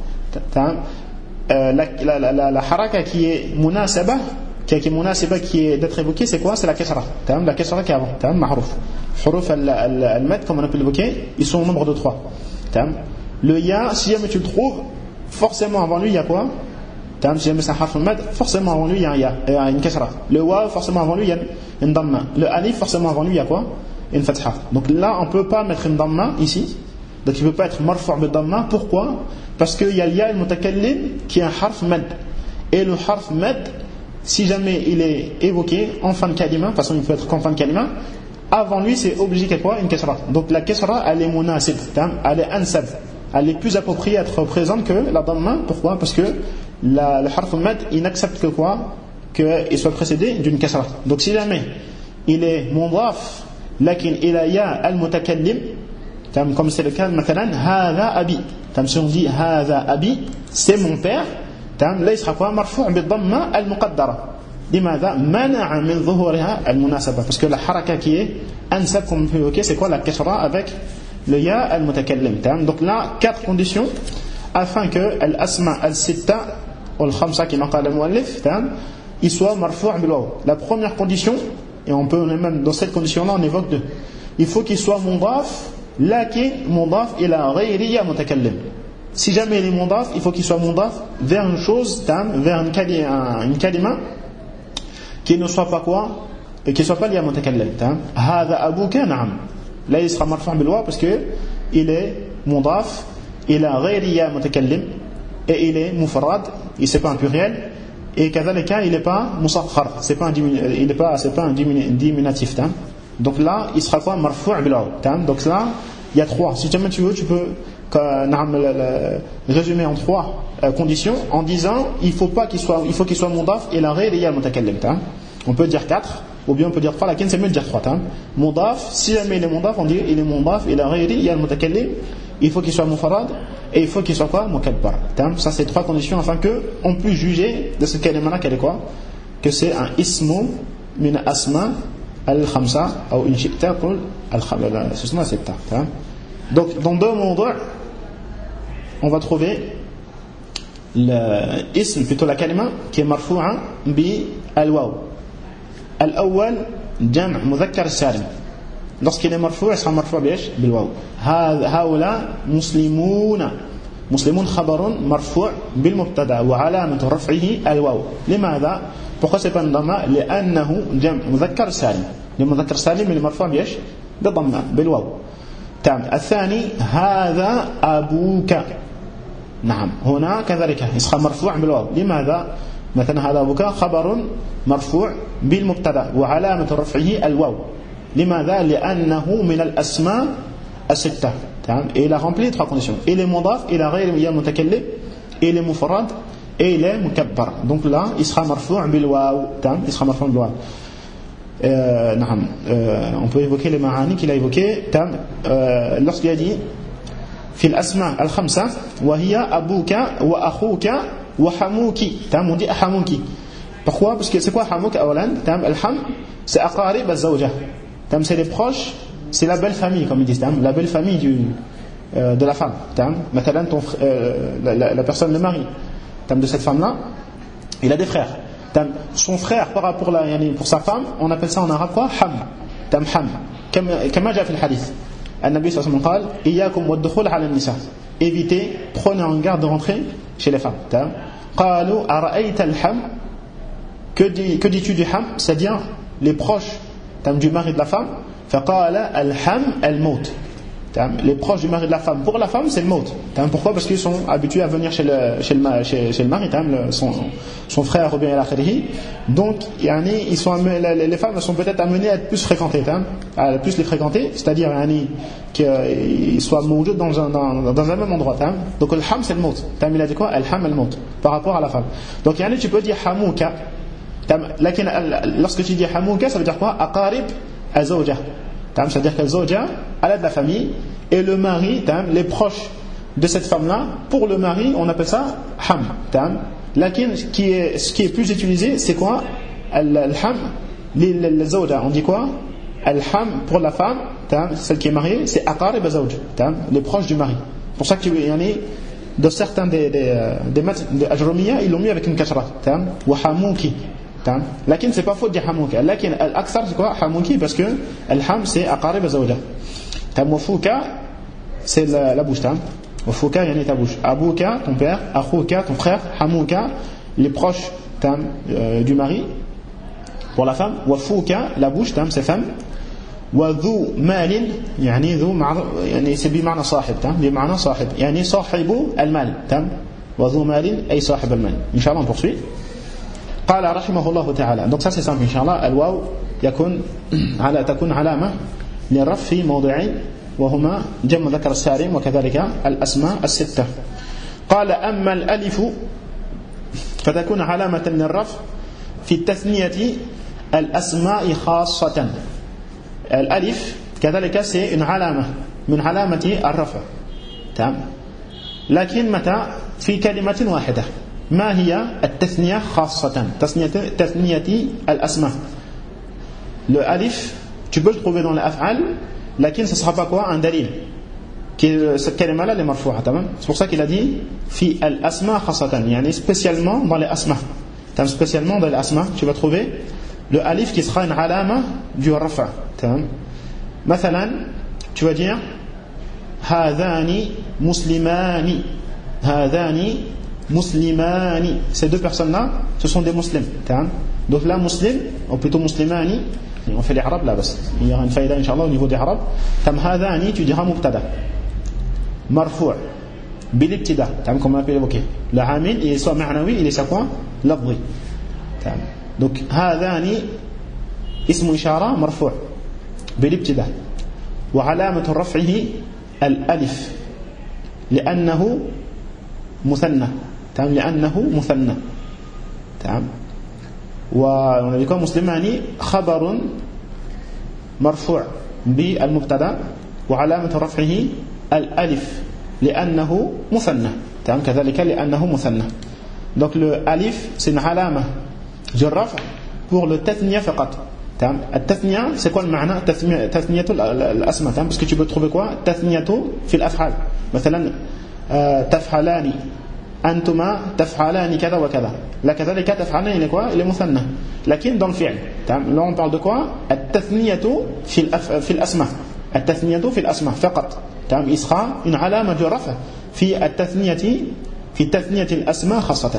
la haraka qui est munasaba, qui est d'être évoquée, c'est quoi? C'est la kasra. La kasra qui est avant, ma'rouf. Huruf al-mad, comme on a pu l'évoquer, ils sont au nombre de 3. Le ya, si jamais tu le trouves, forcément avant lui il y a quoi? Si jamais c'est un harf al-mad, forcément avant lui il y a un ya, une kasra. Le wa, forcément avant lui il y a une damma. Le alif, forcément avant lui il y a quoi? Une fatha. Donc là on ne peut pas mettre une damma ici. Donc il ne peut pas être marfou' bi damma. Pourquoi? Parce qu'il y a le ya al-mutakallim qui est un harf mad. Et le harf mad, si jamais il est évoqué en fin de kalima, de toute façon il peut être qu'en fin de kalima, avant lui c'est obligé qu'il y ait quoi? Une kasra. Donc la kasra elle est munasib, elle est ansab, elle est plus appropriée à être présente que la damma. Pourquoi? Parce que le harf mad il n'accepte que quoi? Qu'il soit précédé d'une kasra. Donc si jamais il est mudaf lakin ila ya al-mutakallim, comme c'est le cas mathalan hadha abi, si on dit hadha abi, c'est mon père, là il sera quoi? Marfou' bi dhamma al-muqaddara. لماذا? منع من ظهورها المناسبة, parce que la haraka qui est ansab, comme on peut évoquer, c'est quoi? La kasra avec le ya al-mutakallim. Donc là 4 conditions afin que al-asma al-sitta ou al-khamsa qui m'a le muallif il soit marfou' bil waw. La première condition, et on peut même dans cette condition là on évoque deux, il faut qu'il soit mudaf lakin mudaf ila ghayri ya mutakallim. Si jamais il est mudaf, il faut qu'il soit mudaf vers une chose, vers une kalima qui ne soit pas quoi? Et qui ne soit pas lié à mutakallim. Hada abuka na'am. Là il sera marfou' bil waw parce que il est mudaf ila ghayri ya mutakallim et il est mufrad, il c'est pas un pluriel. Et kadhalika il n'est pas musakhkhar, c'est pas un diminutif. Donc là il sera quoi? Marfou' bil waw. Donc là il y a 3. Si jamais tu veux, tu peux résumer en 3 conditions en disant il faut qu'il soit mudaf et la ghayri ya mutakallim. On peut dire 4 ou bien on peut dire 3, laquelle c'est mieux de dire 3. Mudaf, si jamais il est mudaf, on dit il est mudaf et la ghayri ya mutakallim, il faut qu'il soit mufrad et il faut qu'il soit quoi? Mukabbar. Ça c'est 3 conditions afin que on puisse juger de ce kalima là qu'elle est quoi? Que c'est un ismu min asma al-khamsa ou in shi'ta qul al-asma sitta. Donc dans 2 mawdu' on va trouver l'ism, plutôt la kalima qui est marfou'a bi al-waw. Al-awwal jam' mudhakkar salim. Lorsqu'il est marfou', il sera marfou' bil waw. Haula muslimuna. Muslimun khabarun marfou' bil mubtada wa alamatu raf'ihi al-waw. Limadha? Pourquoi c'est pas une dhamma? Li'annahu jam' mudhakkar salim. Le mudhakkar salim il est marfou' bi dhamma bil waw. الثاني هذا أبوك. نعم هنا كذلك يسخى مرفوع بالواو. لماذا؟ مثلا هذا أبوك خبر مرفوع بالمبتدا وعلامة رفعه الواو. لماذا؟ لأنه من الأسماء الستة. Et il a rempli les trois conditions. Il est mudaf, il a غير متكلم, il est mufrad et il est mukabbar. Donc là, il sera marfou' bil waw. Il sera marfou' bil waw. On peut évoquer les ma'ani qu'il a évoqué lorsqu'il a dit في الأسماء الخمسة وهي أبوك وأخوك وحموك. On dit حموك. Pourquoi? Parce que c'est quoi حموك أولا? الحم c'est أقارب الزوجة. C'est les proches, c'est la belle famille comme ils disent, la belle famille de la femme. Maintenant la personne, le mari de cette femme-là, il a des frères. Son frère par rapport pour sa femme, on appelle ça en arabe quoi? Ham. Comme جاء في الحديث النبي صلى الله عليه وسلم قال إياكم والدخول على النساء. Évitez, prenez en garde de rentrer chez les femmes. قالوا أرأيت الحم. Que dis-tu du ham? C'est-à-dire les proches du mari de la femme. فقال الحم الموت. Les proches du mari de la femme, pour la femme c'est le maut. Pourquoi? Parce qu'ils sont habitués à venir chez le mari, son frère ou bien l'akhirihi. Donc les femmes sont peut-être amenées à être plus fréquentées, à plus les fréquenter, c'est-à-dire qu'ils soient mawjoud dans un même endroit. Donc le ham c'est le maut. Il a dit quoi? الحم الموت par rapport à la femme. Donc tu peux dire hamouka. Lorsque tu dis hamouka, ça veut dire quoi? aqarib azawja. C'est-à-dire que Zawja, elle a de la famille, et le mari, les proches de cette femme-là, pour le mari, on appelle ça ham. Lakin, ce qui est plus utilisé, c'est quoi? Al-ham, Zawja. On dit quoi? Al-ham pour la femme, celle qui est mariée, c'est aqarib zawj, les proches du mari. Pour ça que de certains des maths de Ajrumiya, ils l'ont mis avec une kashra. Wa hamouki. Lakin c'est pas faux de dire hamouka. Lakin al-akthar c'est quoi? Hamouki, parce que al-ham c'est aqarib zawja. Wafouka c'est la bouche. Wafouka yani ta bouche. Abouka ton père, akhouka ton frère, hamouka les proches du mari pour la femme. Wafouka la bouche c'est femme. وذو مال يعني c'est بمعنى صاحب بمعنى صاحب يعني صاحب المال وذو مال أي صاحب المال. Inch'Allah on poursuit. قال رحمه الله تعالى. Donc ça c'est simple Inch'Allah. الواو تكون علامة للرفع في موضعين وهما جمع ذكر السالم وكذلك الأسماء الستة. قال أما الألف فتكون علامة للرفع في التثنية الأسماء خاصة. الألف كذلك c'est une علامة من علامة الرفع. لكن متى في كلمة واحدة. ما هي التثنية خاصة؟ تثنية الأسماء. Le alif, tu peux le trouver dans l'af'al, lakin ce ne sera pas quoi? Un dalil. Cette kalima-là, elle est marfou'a. C'est pour ça qu'il a dit fi al-asma khasatan, yani spécialement dans les asma. Spécialement dans les asma, tu vas trouver le alif qui sera une alama du rafa. Mathalan, tu vas dire hadhani muslimani. Hadhani muslimani. Ces deux personnes-là, ce sont des musulmans. Donc là, muslim, ou plutôt muslimani, on fait les arabes là, il y aura une faïda Inch'Allah au niveau des arabes. Hadhani, tu diras mubtada. Marfou' bil ibtida, comme on a pu l'évoquer. Le hamil, il est soit ma'nawi, il est soit quoi? Lafzi. Donc hadhani اسم إشارة مرفوع بالابتداء وعلامة رفعه الألف لأنه مثنى. لأنه مثنى. ويكون مسلمان خبر مرفوع بالمبتدا وعلامة رفعه الألف لأنه مثنى. كذلك لأنه مثنى. Donc le alif c'est une علامة du raf' pour le tathniya faqat. التثنية c'est quoi le معنى؟ تثنية الأسماء. parce que tu peux trouver quoi؟ تثنية في الأفعال. مثلا تفعلان أنتما تفعلان كذا وكذا. لا كذلك تفعلان il est quoi? il est مثنى. لكن dans le fi'l. là on parle de quoi؟ التثنية في الأسماء. التثنية في الأسماء فقط. il sera une علامة du رفع في تثنية الأسماء خاصة.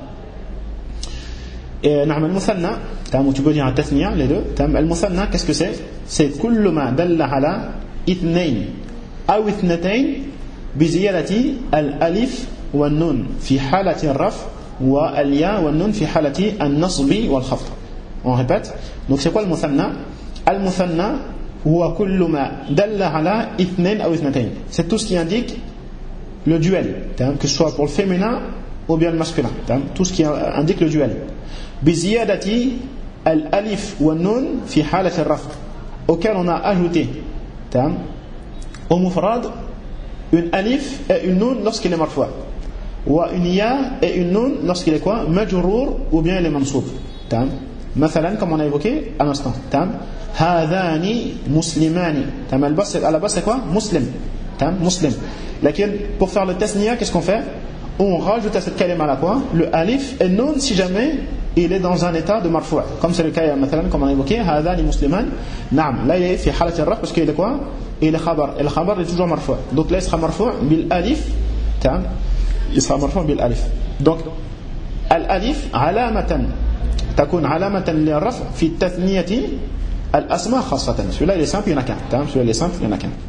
نعم المثنى tu peux dire un tathniya les deux. المثنى qu'est-ce que c'est? c'est كل ما دل على اثنين أو اثنتين بزيادة الألف والنون في حالة الرفع والياء والنون في حالة النصب والخفض. On répète. Donc c'est quoi le muthanna? Al-muthanna huwa kullu ma dalla ala ithnain aw ithnatayn. C'est tout ce qui indique le duel, que ce soit pour le féminin ou bien le masculin, tout ce qui indique le duel. Bi ziyadati al-alif wa nun fi halat al-raf, auquel on a ajouté au mufrad une alif et une nun lorsqu'il est marfou', ou une ya et une nun lorsqu'il est quoi? Majrour ou bien il est mansoub. مثلا comme on a évoqué à l'instant, hadhani muslimani, à la base c'est quoi? Muslim, muslim. Pour faire le tasniya, qu'est-ce qu'on fait? On rajoute à cette kalima là quoi? Le alif et nun si jamais il est dans un état de marfou', comme c'est le cas comme on a évoqué hadhani musliman. Naam, là il est fi halat al-raf parce qu'il est quoi? Il est khabar, et le khabar est toujours marfou', donc là il sera marfou' bil alif, il sera marfou' bil alif. Donc al alif alamatan تكون علامة للرفع في التثنية الأسماء خاصة. celui-là il est simple, il y en a qu'un. celui-là il est simple, il y en a qu'un.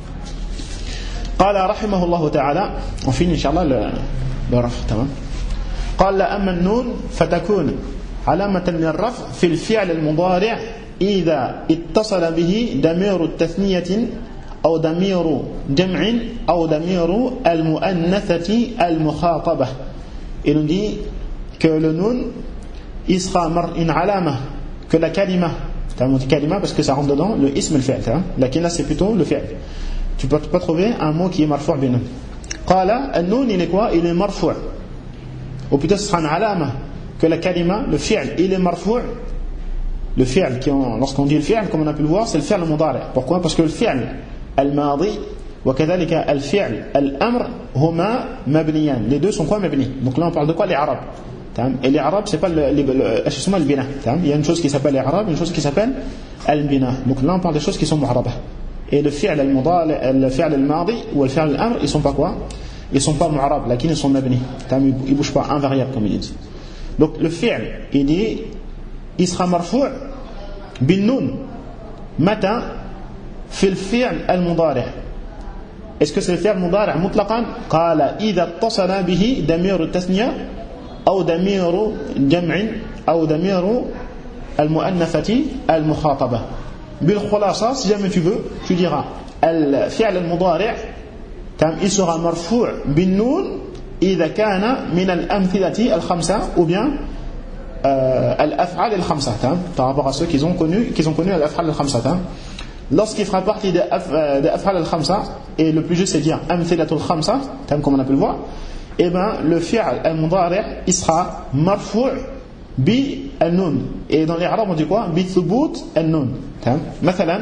قال رحمه الله تعالى, on finit إن شاء الله le رفع. تمام. قال أما النون فتكون علامة للرفع في الفعل المضارع إذا اتصل به ضمير التثنية أو ضمير جمع أو ضمير المؤنثة المخاطبة. Il nous dit que le nun il sera une alama, que la kalima, on dit kalima parce que ça rentre dedans le ism al-fi'l, la kalima c'est plutôt le fi'l. Tu peux pas trouver un mot qui est marfou' bin nun. Qala an-nun il est quoi? Il est marfou', ou plutôt ce sera une alama que la kalima, le fi'l il est marfou'. Le fi'l lorsqu'on dit le fi'l comme on a pu le voir c'est le fi'l al-mudari'. Pourquoi? Parce que le fi'l al-madi وكذلك الفعل الأمر هما مبنيان, les deux sont quoi? Mabni. Donc là on parle de quoi? Les arabes. Et l'Arab, c'est pas le bina. Il y a une chose qui s'appelle l'Arab, une chose qui s'appelle al-bina. Donc là, on parle des choses qui sont mu'arabah. Et le fi'l al-mudari', le fi'l al-madi ou le fi'l al-amr, ils sont pas quoi? Ils sont pas mu'arab, lakin ils sont mabni. Ils bougent pas, invariables comme ils disent. Donc le fi'l, il dit, il sera marfou' bin nun. Mata fi le fi'l al-mudari'. Est-ce que c'est le fi'l al-mudari' mutlaqan? Qala idha ittasala bihi damir al-tasniya أو ضمير جمع أو ضمير المؤنثة المخاطبة. بالخلاصة, si jamais tu veux, tu diras الفعل المضارع il sera مرفوع بالنون إذا كان من الأمثلة الخمسة ou bien الأفعال الخمسة, par rapport à ceux qui ont connu الأفعال الخمسة. Lorsqu'il fera partie des أفعال الخمسة, et le plus juste c'est dire أمثلة الخمسة, comme on a pu le voir, et ben le fi'l al-mudari' il sera marfou' bi al-nun. Et dans les arabes on dit quoi? Bi thubut al-nun. مثلا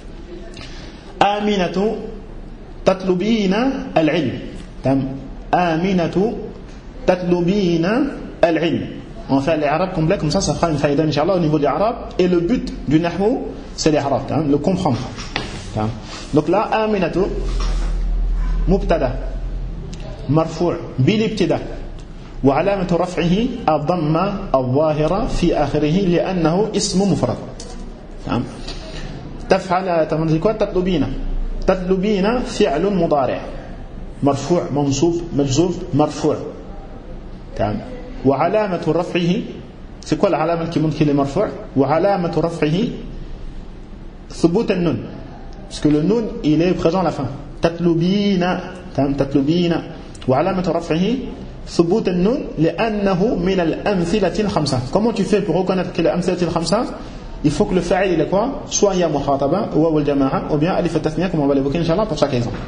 آمنة تطلبين العلم. آمنة تطلبين العلم. On fait les arabes complets comme ça fera une faïda inchallah au niveau des arabes. Et le but du nahwu c'est les arabes, le comprendre. Donc là آمنة مبتدا مرفوع بالابتداء وعلامة رفعه الضمة الظاهرة في آخره لأنه اسم مفرد. تفعل تطلبين فعل مضارع مرفوع منصوب مجزوم مرفوع. وعلامة رفعه c'est quoi العلامة qui montre qu'il est مرفوع؟ وعلامة رفعه ثبوت النون, parce que le nun il est présent à la fin. تطلبين وعلامة رفعه ثبوت النون لأنه من الأمثلة الخمسة. Comment tu fais pour reconnaître que l'amthilة الخمسة? Il faut que le fa'il il est quoi? Soit ya mukhataba ou wal jama'a ou bien alif at-tathniya comme on va l'évoquer inchallah pour chaque exemple.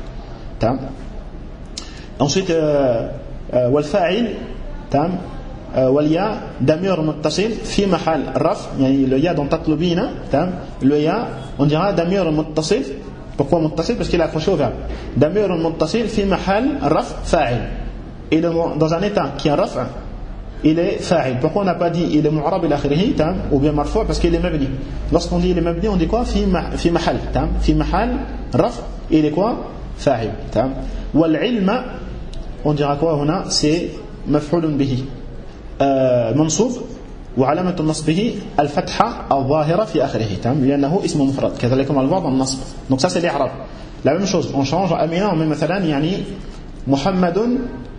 Ensuite wal fa'il wal ya damir muttasil fi mahal raf, yani le ya dans tatlubina, le ya on dira damir muttasil. Pourquoi muttasil? Parce qu'il est accroché au verbe. Damir muttasil fi mahal raf fa'il. Et dans un état qui est raf, il est fa'il. Pourquoi on n'a pas dit il est mu'arab ila akhirih ou bien marfou? Parce qu'il est mabni. Lorsqu'on dit il est mabni, on dit quoi? Fi mahal. Fi mahal raf, il est quoi? Fa'il. Wal ilma, on dira quoi huna? C'est maf'ulun bihi. منصوب وعلامة نصبه الفتحة الظاهرة في آخره لأنه اسم مفرد كذلك on va le voir dans le nasb. Donc ça c'est les arabes. La même chose, on change Amina, on met مثلا يعني محمد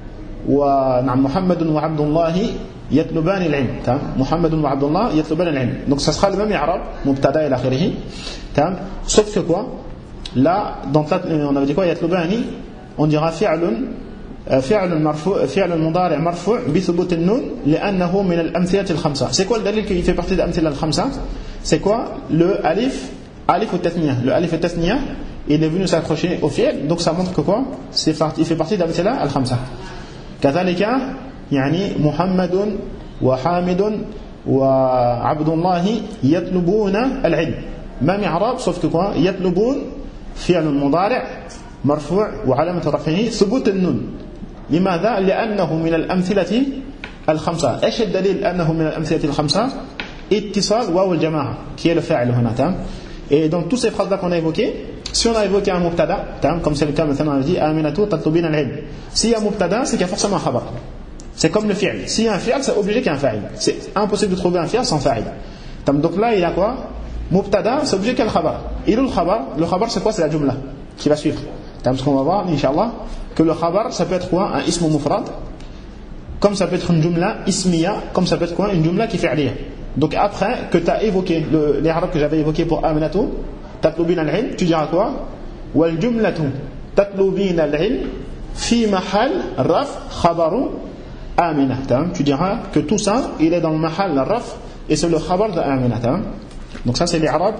ونعم محمد وعبد الله يطلبان العلم تمام محمد وعبد الله يطلبان العلم donc ça sera le même i'rab mubtada ila akhirih تمام sauf que quoi là dans on avait dit quoi yatlubani on dira فعل مرفوع فعل مضارع مرفوع بثبوت النون لأنه من الأمثلة الخمسة. C'est quoi le dalil qui fait partie de l'amthila al-khamsa? C'est quoi? Le alif al-tathniya. Le alif al-tathniya il est venu s'accrocher au fi'l, donc ça montre que quoi? Il fait partie de l'amthila al-khamsa. كذلك يعني محمد وحامد وعبد الله يطلبون العلم. même i'rab sauf que quoi? يطلبون فعل مضارع مرفوع وعلامة رفعه ثبوت النون. لماذا؟ لأنه من الأمثلة الخمسة. إيش الدليل أنه من الأمثلة الخمسة؟ اتصال واو الجماعة qui est le فاعل هنا تمام. Et dans toutes ces phrases là qu'on a évoquées, si on a évoqué un mubtada تمام comme c'est le cas maintenant on a dit aminatu tatlubina al-ilm. S'il y a mubtada c'est qu'il y a forcément un khabar. C'est comme le fi'l. S'il y a un fi'l c'est obligé qu'il y ait un fa'il. C'est impossible de trouver un fi'l sans fa'il. Donc là il y a quoi? Mubtada c'est obligé qu'il y ait le khabar. Et le khabar c'est quoi? C'est la jumla qui va suivre. Parce qu'on va voir, Inch'Allah, que le khabar, ça peut être quoi? Un ism mufrad, comme ça peut être une jumla ismiya, comme ça peut être quoi? Une jumla qui fait fi'liya. Donc après que tu as évoqué, les arabes que j'avais évoqué pour aminatu, tatlubina al-ilm, tu diras quoi? Wal jumlatu tatlubina al-ilm fi mahal raf khabaru amina. Tu diras que tout ça, il est dans le mahal raf, et c'est le khabar de amina. Donc ça c'est les arabes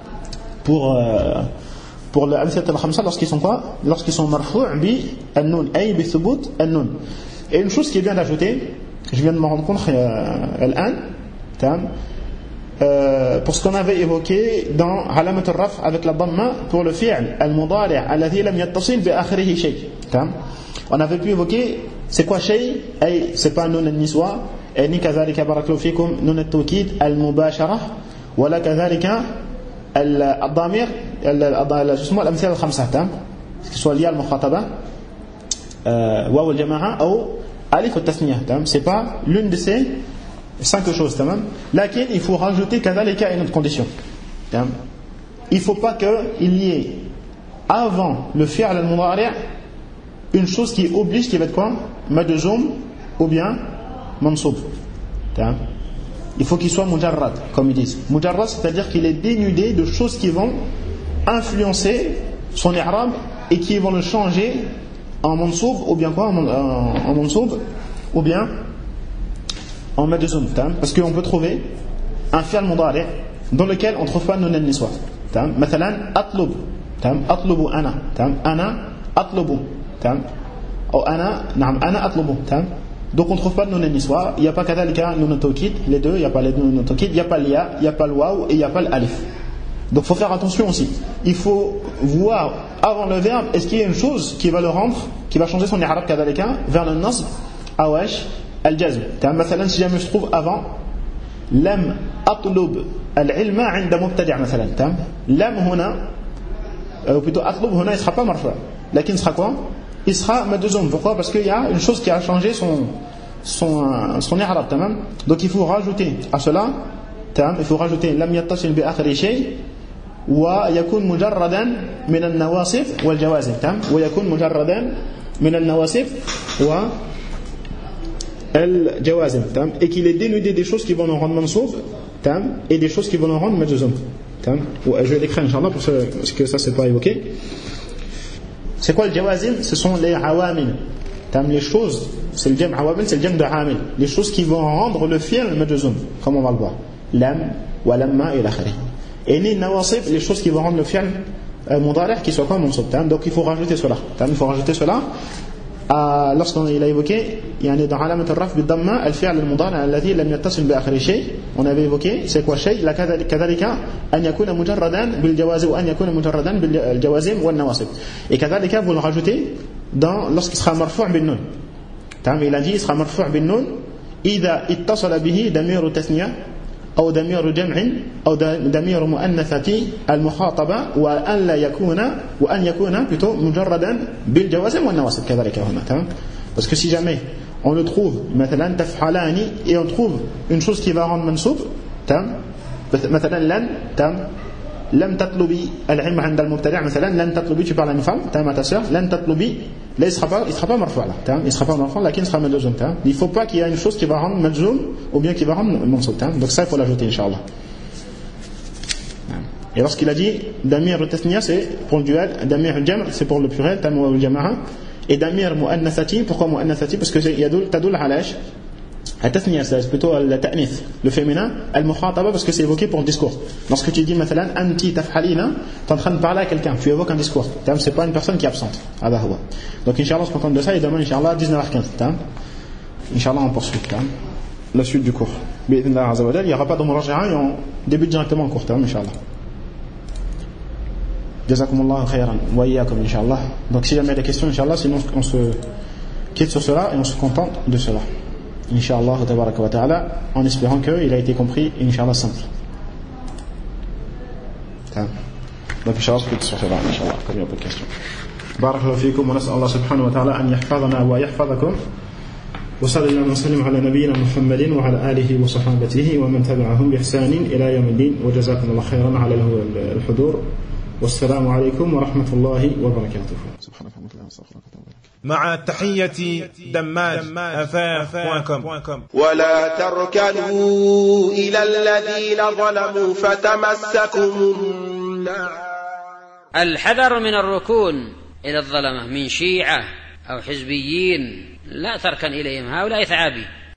pour le amthila al-khamsa lorsqu'ils sont quoi? Lorsqu'ils sont marfou' bi an-nun ay bi thubut an-nun. Et une chose qui est bien d'ajouter, je viens de me rendre compte pour ce qu'on avait évoqué dans alamat al-raf avec la dhamma pour le fi'l al-mudari' alladhi lam yattasil bi akhirih shay. On avait pu évoquer c'est quoi shay? Ay c'est pas nun an-niswa et ni kadhalika barakallahu fikum nun at-tawkid al-mubashara wala kadhalika الضمير justement الأمثلة الخمسة تمام que ce soit lié à المخاطبة واو الجماعة أو ألف التثنية تمام c'est pas l'une de ces 5 choses تمام لكن il faut rajouter كذلك une autre condition تمام il faut pas qu'il y ait avant le fi'l al-mudari' une chose qui oblige qui va être quoi majzoum ou bien mansoub تمام. Il faut qu'il soit mujarrad, comme ils disent. Mujarrad, c'est-à-dire qu'il est dénudé de choses qui vont influencer son i'rab et qui vont le changer en mansoub ou bien quoi, en mansoub ou bien en majzoum. Parce qu'on peut trouver un fi'l mudari' dans lequel on ne trouve pas nun an-niswa. Mathalan, atlub. Atlubu ana. Ana atlubu. Ou ana, naam, ana atlubu. Donc on ne trouve pas de nun an-niswa, il n'y a pas kadhalika nun at-tawkid, les deux, il n'y a pas les nun at-tawkid, il n'y a pas l'ya, il n'y a pas le waw et il n'y a pas l'alif. Donc il faut faire attention aussi. Il faut voir avant le verbe, est-ce qu'il y a une chose qui va le rendre, qui va changer son i'rab kadhalika vers le nasb, awash, al-jazm. Mathalan, si jamais je trouve avant, lam atlub al-ilma 'inda mubtadi' mathalan. Lam huna, ou plutôt atlub huna, il ne sera pas marfa'. Lakin sera quoi? Il sera majzoum. Pourquoi? Parce qu'il y a une chose qui a changé son i'rab. Donc il faut rajouter à cela, il faut rajouter lam yattasil bi akhiri shay wa yakun mujarradan min an-nawasib wal jawazim. Wa yakun mujarradan min an-nawasib wa al-jawazim. Et qu'il est dénudé des choses qui vont nous rendre mansoub et des choses qui vont nous rendre majzoum. Je vais l'écrire inchallah parce que ça c'est pas évoqué. C'est quoi le jawazim? Ce sont les awamil. Les choses, c'est le jam awamil, c'est le jam de amil. Les choses qui vont rendre le fi'l majzoum, comme on va le voir. Lam, wa lamma et l'akhiri. Et les nawasib, les choses qui vont rendre le fi'l mudari' qui soit quoi mansoub. Donc il faut rajouter cela. Il faut rajouter cela. Lorsqu'on a évoqué, dans alamat al-raf bid-damma al-fi'l al-mudari' alladhi lam yattasil bi akhiri shay, on avait évoqué c'est quoi shay? La kadhalika an yakuna mujarradan bil jawazim wa an yakuna mujarradan bil jawazim wal nawasib. Et kadhalika vous le rajoutez lorsqu'il sera marfu' bin nun. Il a dit il sera marfu' bin nun idha ittasala bihi damir tathniya أو ضمير جمع أو ضمير مؤنثة المخاطبة وأن يكون plutôt مجردا بالجوازم والنواصب كذلك هنا. Parce que si jamais on le trouve مثلا تفعلان et on trouve une chose qui va rendre منصوب مثلا لن لم تطلبي العلم عند المبتدع مثلا لن تطلبي tu parles à une femme تمام ta sœur لن تطلبي là il sera pas marfou là تمام il sera pas marfou lakin sera majzoum تمام il faut pas qu'il y ait une chose qui va rendre majzoum ou bien qui va rendre mansoub تمام donc ça il faut l'ajouter inchallah. Et lorsqu'il a dit damir al-tathniya c'est pour le duel, damir al-jamr c'est pour le pluriel tam wa al-jama'a, et damir muannathati, pourquoi muannathati? Parce que tadul ala ish al-tathniya c'est plutôt le ta'nith, le féminin, al-mukhataba parce que c'est évoqué pour le discours. Lorsque tu dis مثلا anti tafhalina, tu es en train de parler à quelqu'un, tu évoques un discours, c'est pas une personne qui est absente. Donc inchallah on se contente de ça et demain inchallah 19h15 inchallah on poursuit la suite du cours. Il n'y aura pas de muraja'a et on débute directement le cours inchallah. Jazakumullahu khayran wa iyyakum inshallah. Donc si jamais il y a des questions inshallah, sinon on se quitte sur cela et on se contente de cela inshallah tabaraka wa ta'ala, en espérant qu'il a été compris inshallah simple. Donc inshallah on se quitte sur cela inshallah comme il y a pas de questions. Barakallahu fikum wa nas'al Allah subhanahu wa ta'ala an yahfazana wa yahfazakum wa sallallahu wa sallam ala nabiyyina Muhammadin wa ala alihi wa sahbatihi wa man tabi'ahum bi ihsanin ila yawmiddin wa jazakumullahu khayran ala al-hudur. والسلام عليكم ورحمة الله وبركاته. مع تحية دماج@affaires.com. ولا تركنوا إلى الذين ظلموا فتمسكم النار. الحذر من الركون إلى الظلمة من شيعة أو حزبيين، لا تركن إليهم، هؤلاء ثعابي.